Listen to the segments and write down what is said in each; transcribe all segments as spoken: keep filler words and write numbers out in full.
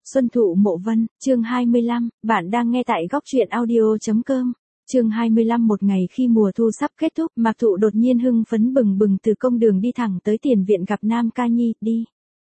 Xuân Thụ Mộ Vân, chương hai mươi lăm, bạn đang nghe tại góc truyện audio.com. Chương hai mươi lăm. Một ngày khi mùa thu sắp kết thúc, Mạc Thụ đột nhiên hưng phấn bừng bừng từ công đường đi thẳng tới tiền viện gặp Nam Ca Nhi, đi.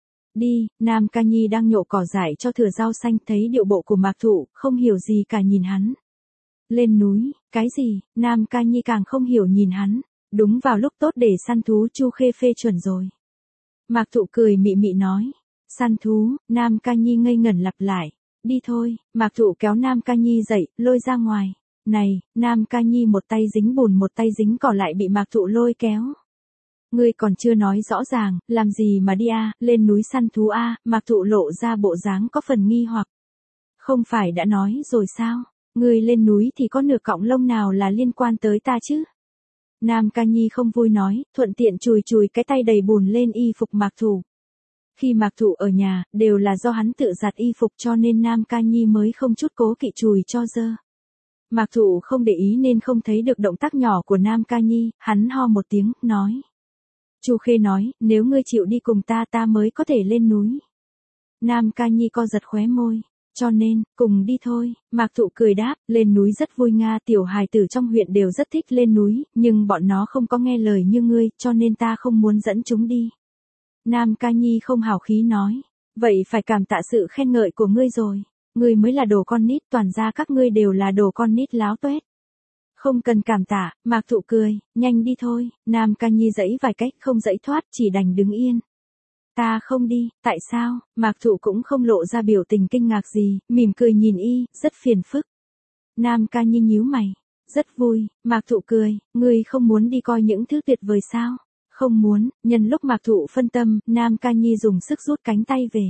Đi, Nam Ca Nhi đang nhổ cỏ dại cho thửa rau xanh, thấy điệu bộ của Mạc Thụ, không hiểu gì cả nhìn hắn. Lên núi, cái gì, Nam Ca Nhi càng không hiểu nhìn hắn, đúng vào lúc tốt để săn thú, Chu Khê phê chuẩn rồi. Mạc Thụ cười mị mị nói. Săn thú, Nam Ca Nhi ngây ngẩn lặp lại. Đi thôi, Mạc Thụ kéo Nam Ca Nhi dậy, lôi ra ngoài. Này, Nam Ca Nhi một tay dính bùn một tay dính cỏ lại bị Mạc Thụ lôi kéo. Ngươi còn chưa nói rõ ràng, làm gì mà đi a, lên núi săn thú a, Mạc Thụ lộ ra bộ dáng có phần nghi hoặc. Không phải đã nói rồi sao, ngươi lên núi thì có nửa cọng lông nào là liên quan tới ta chứ? Nam Ca Nhi không vui nói, thuận tiện chùi chùi cái tay đầy bùn lên y phục Mạc Thụ. Khi Mạc Thụ ở nhà, đều là do hắn tự giặt y phục cho nên Nam Ca Nhi mới không chút cố kỵ chùi cho dơ. Mạc Thụ không để ý nên không thấy được động tác nhỏ của Nam Ca Nhi, hắn ho một tiếng, nói. Chu Khê nói, nếu ngươi chịu đi cùng ta ta mới có thể lên núi. Nam Ca Nhi co giật khóe môi, cho nên, cùng đi thôi, Mạc Thụ cười đáp, lên núi rất vui nga, tiểu hài tử trong huyện đều rất thích lên núi, nhưng bọn nó không có nghe lời như ngươi, cho nên ta không muốn dẫn chúng đi. Nam Ca Nhi không hào khí nói, vậy phải cảm tạ sự khen ngợi của ngươi rồi, ngươi mới là đồ con nít, toàn ra các ngươi đều là đồ con nít láo tuét. Không cần cảm tạ, Mạc Thụ cười, nhanh đi thôi, Nam Ca Nhi giãy vài cách không giãy thoát, chỉ đành đứng yên. Ta không đi, tại sao, Mạc Thụ cũng không lộ ra biểu tình kinh ngạc gì, mỉm cười nhìn y, rất phiền phức. Nam Ca Nhi nhíu mày, rất vui, Mạc Thụ cười, ngươi không muốn đi coi những thứ tuyệt vời sao? Không muốn, nhân lúc Mạc Thụ phân tâm, Nam Ca Nhi dùng sức rút cánh tay về.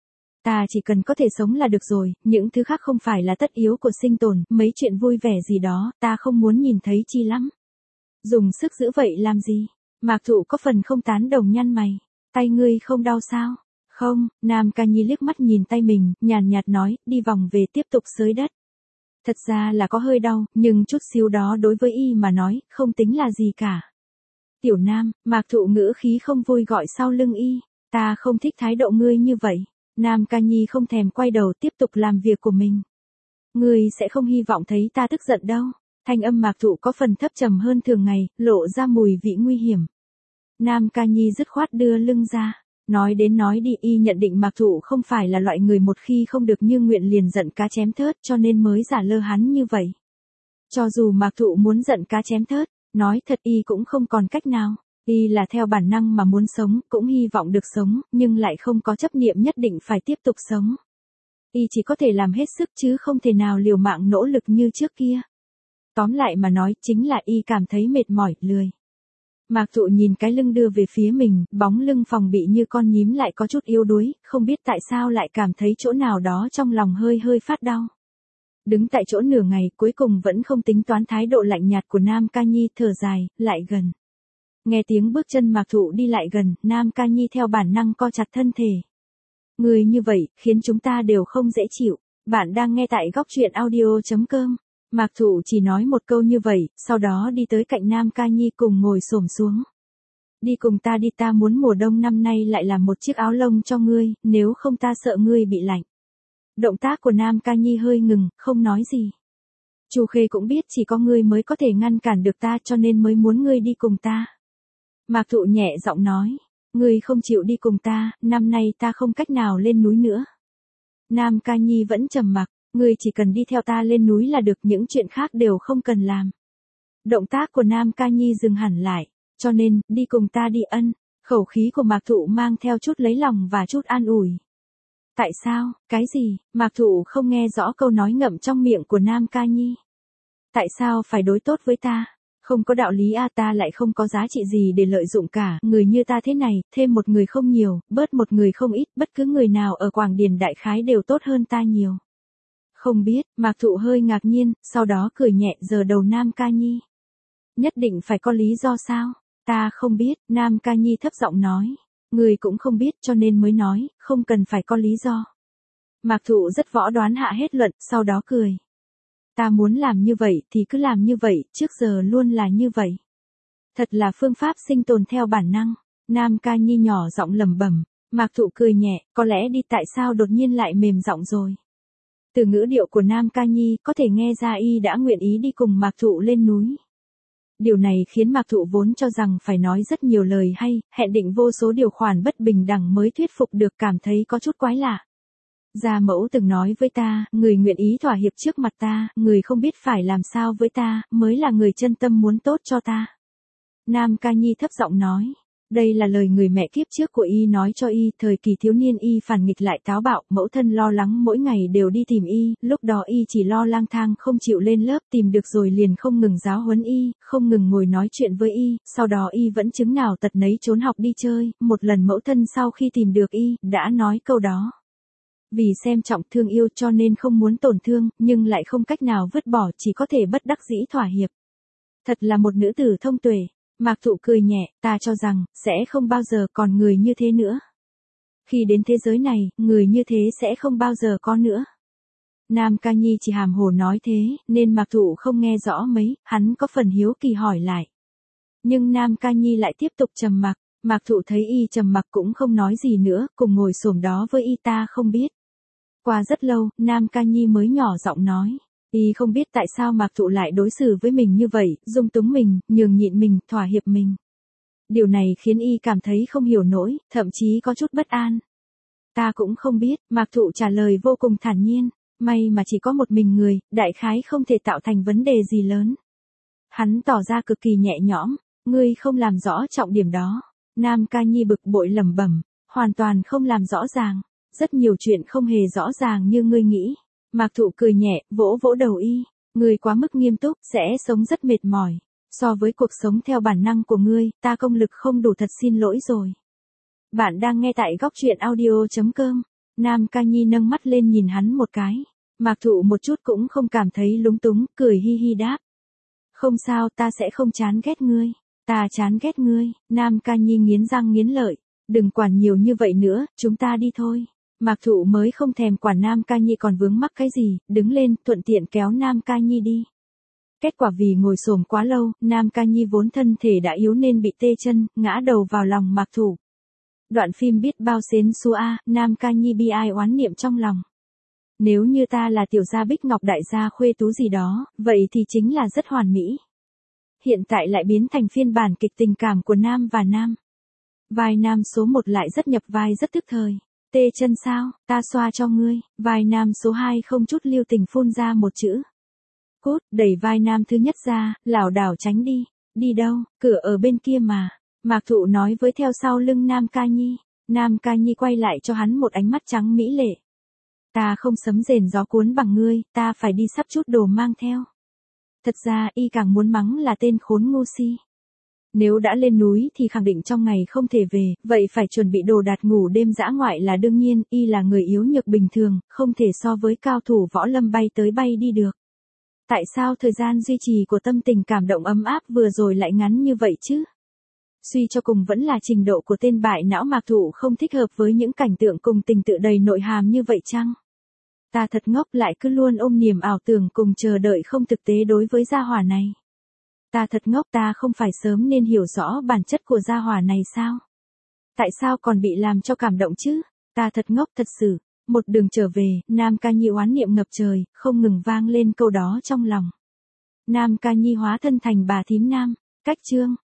Ta chỉ cần có thể sống là được rồi, những thứ khác không phải là tất yếu của sinh tồn, mấy chuyện vui vẻ gì đó, ta không muốn nhìn thấy chi lắm. Dùng sức giữ vậy làm gì? Mạc Thụ có phần không tán đồng nhăn mày. Tay ngươi không đau sao? Không, Nam Ca Nhi liếc mắt nhìn tay mình, nhàn nhạt nói, đi vòng về tiếp tục xới đất. Thật ra là có hơi đau, nhưng chút xíu đó đối với y mà nói, không tính là gì cả. Tiểu Nam, Mạc Thụ ngữ khí không vui gọi sau lưng y, ta không thích thái độ ngươi như vậy. Nam Ca Nhi không thèm quay đầu tiếp tục làm việc của mình. Ngươi sẽ không hy vọng thấy ta tức giận đâu. Thanh âm Mạc Thụ có phần thấp trầm hơn thường ngày, lộ ra mùi vị nguy hiểm. Nam Ca Nhi dứt khoát đưa lưng ra. Nói đến nói đi y nhận định Mạc Thụ không phải là loại người một khi không được như nguyện liền giận cá chém thớt cho nên mới giả lơ hắn như vậy. Cho dù Mạc Thụ muốn giận cá chém thớt, nói thật y cũng không còn cách nào. Y là theo bản năng mà muốn sống, cũng hy vọng được sống, nhưng lại không có chấp niệm nhất định phải tiếp tục sống. Y chỉ có thể làm hết sức chứ không thể nào liều mạng nỗ lực như trước kia. Tóm lại mà nói chính là y cảm thấy mệt mỏi, lười. Mạc Thụ nhìn cái lưng đưa về phía mình, bóng lưng phòng bị như con nhím lại có chút yếu đuối, không biết tại sao lại cảm thấy chỗ nào đó trong lòng hơi hơi phát đau. Đứng tại chỗ nửa ngày cuối cùng vẫn không tính toán thái độ lạnh nhạt của Nam Ca Nhi, thở dài, lại gần. Nghe tiếng bước chân Mạc Thụ đi lại gần, Nam Ca Nhi theo bản năng co chặt thân thể. Người như vậy, khiến chúng ta đều không dễ chịu. Bạn đang nghe tại góc truyện audio.com. Mạc Thụ chỉ nói một câu như vậy, sau đó đi tới cạnh Nam Ca Nhi cùng ngồi xổm xuống. Đi cùng ta đi, ta muốn mùa đông năm nay lại làm một chiếc áo lông cho ngươi, nếu không ta sợ ngươi bị lạnh. Động tác của Nam Ca Nhi hơi ngừng, không nói gì. Chu Khê cũng biết chỉ có ngươi mới có thể ngăn cản được ta cho nên mới muốn ngươi đi cùng ta. Mạc Thụ nhẹ giọng nói, ngươi không chịu đi cùng ta, năm nay ta không cách nào lên núi nữa. Nam Ca Nhi vẫn trầm mặc, ngươi chỉ cần đi theo ta lên núi là được, những chuyện khác đều không cần làm. Động tác của Nam Ca Nhi dừng hẳn lại, cho nên, đi cùng ta đi ân, khẩu khí của Mạc Thụ mang theo chút lấy lòng và chút an ủi. Tại sao, cái gì, Mạc Thụ không nghe rõ câu nói ngậm trong miệng của Nam Ca Nhi. Tại sao phải đối tốt với ta? Không có đạo lý a, ta lại không có giá trị gì để lợi dụng cả, người như ta thế này, thêm một người không nhiều, bớt một người không ít, bất cứ người nào ở Quảng Điền đại khái đều tốt hơn ta nhiều. Không biết, Mạc Thụ hơi ngạc nhiên, sau đó cười nhẹ giơ đầu Nam Ca Nhi. Nhất định phải có lý do sao? Ta không biết, Nam Ca Nhi thấp giọng nói. Người cũng không biết cho nên mới nói, không cần phải có lý do. Mạc Thụ rất võ đoán hạ hết luận, sau đó cười. Ta muốn làm như vậy thì cứ làm như vậy, trước giờ luôn là như vậy. Thật là phương pháp sinh tồn theo bản năng. Nam Ca Nhi nhỏ giọng lẩm bẩm, Mạc Thụ cười nhẹ, có lẽ đi tại sao đột nhiên lại mềm giọng rồi. Từ ngữ điệu của Nam Ca Nhi có thể nghe ra y đã nguyện ý đi cùng Mạc Thụ lên núi. Điều này khiến Mạc Thụ vốn cho rằng phải nói rất nhiều lời hay, hẹn định vô số điều khoản bất bình đẳng mới thuyết phục được cảm thấy có chút quái lạ. Gia mẫu từng nói với ta, người nguyện ý thỏa hiệp trước mặt ta, người không biết phải làm sao với ta, mới là người chân tâm muốn tốt cho ta. Nam Ca Nhi thấp giọng nói. Đây là lời người mẹ kiếp trước của y nói cho y, thời kỳ thiếu niên y phản nghịch lại táo bạo, mẫu thân lo lắng mỗi ngày đều đi tìm y, lúc đó y chỉ lo lang thang không chịu lên lớp, tìm được rồi liền không ngừng giáo huấn y, không ngừng ngồi nói chuyện với y, sau đó y vẫn chứng nào tật nấy trốn học đi chơi, một lần mẫu thân sau khi tìm được y, đã nói câu đó. Vì xem trọng thương yêu cho nên không muốn tổn thương, nhưng lại không cách nào vứt bỏ, chỉ có thể bất đắc dĩ thỏa hiệp. Thật là một nữ tử thông tuệ. Mạc Thụ cười nhẹ, ta cho rằng, sẽ không bao giờ còn người như thế nữa. Khi đến thế giới này, người như thế sẽ không bao giờ có nữa. Nam Ca Nhi chỉ hàm hồ nói thế, nên Mạc Thụ không nghe rõ mấy, hắn có phần hiếu kỳ hỏi lại. Nhưng Nam Ca Nhi lại tiếp tục trầm mặc, Mạc Thụ thấy y trầm mặc cũng không nói gì nữa, cùng ngồi xổm đó với y ta không biết. Qua rất lâu, Nam Ca Nhi mới nhỏ giọng nói. Y không biết tại sao Mạc Thụ lại đối xử với mình như vậy, dung túng mình, nhường nhịn mình, thỏa hiệp mình. Điều này khiến y cảm thấy không hiểu nổi, thậm chí có chút bất an. Ta cũng không biết, Mạc Thụ trả lời vô cùng thản nhiên, may mà chỉ có một mình người, đại khái không thể tạo thành vấn đề gì lớn. Hắn tỏ ra cực kỳ nhẹ nhõm, ngươi không làm rõ trọng điểm đó. Nam Ca Nhi bực bội lẩm bẩm, hoàn toàn không làm rõ ràng, rất nhiều chuyện không hề rõ ràng như ngươi nghĩ. Mạc Thụ cười nhẹ, vỗ vỗ đầu y, ngươi quá mức nghiêm túc, sẽ sống rất mệt mỏi. So với cuộc sống theo bản năng của ngươi, ta công lực không đủ, thật xin lỗi rồi. Bạn đang nghe tại góc truyện audio chấm com. Nam Ca Nhi nâng mắt lên nhìn hắn một cái. Mạc Thụ một chút cũng không cảm thấy lúng túng, cười hi hi đáp. Không sao, ta sẽ không chán ghét ngươi. Ta chán ghét ngươi. Nam Ca Nhi nghiến răng nghiến lợi. Đừng quản nhiều như vậy nữa, chúng ta đi thôi. Mạc Thụ mới không thèm quản Nam Ca Nhi còn vướng mắc cái gì, đứng lên, thuận tiện kéo Nam Ca Nhi đi. Kết quả vì ngồi xổm quá lâu, Nam Ca Nhi vốn thân thể đã yếu nên bị tê chân, ngã đầu vào lòng Mạc Thụ. Đoạn phim biết bao xến xua a, Nam Ca Nhi bi ai oán niệm trong lòng. Nếu như ta là tiểu gia Bích Ngọc đại gia Khuê Tú gì đó, vậy thì chính là rất hoàn mỹ. Hiện tại lại biến thành phiên bản kịch tình cảm của Nam và Nam. Vai Nam số một lại rất nhập vai rất tức thời. Tê chân sao, ta xoa cho ngươi. Vai Nam số hai không chút lưu tình phun ra một chữ. Cút, đẩy vai Nam thứ nhất ra, lảo đảo tránh đi. Đi đâu, cửa ở bên kia mà. Mạc Thụ nói với theo sau lưng Nam Ca Nhi. Nam Ca Nhi quay lại cho hắn một ánh mắt trắng mỹ lệ. Ta không sấm rền gió cuốn bằng ngươi, ta phải đi sắp chút đồ mang theo. Thật ra y càng muốn mắng là tên khốn ngu si. Nếu đã lên núi thì khẳng định trong ngày không thể về, vậy phải chuẩn bị đồ đạc ngủ đêm dã ngoại là đương nhiên, y là người yếu nhược bình thường, không thể so với cao thủ võ lâm bay tới bay đi được. Tại sao thời gian duy trì của tâm tình cảm động ấm áp vừa rồi lại ngắn như vậy chứ? Suy cho cùng vẫn là trình độ của tên bại não Mạc Thụ không thích hợp với những cảnh tượng cùng tình tự đầy nội hàm như vậy chăng? Ta thật ngốc, lại cứ luôn ôm niềm ảo tưởng cùng chờ đợi không thực tế đối với gia hỏa này. Ta thật ngốc, ta không phải sớm nên hiểu rõ bản chất của gia hỏa này sao? Tại sao còn bị làm cho cảm động chứ? Ta thật ngốc thật sự. Một đường trở về, Nam Ca Nhi oán niệm ngập trời, không ngừng vang lên câu đó trong lòng. Nam Ca Nhi hóa thân thành bà thím Nam. Cách chương.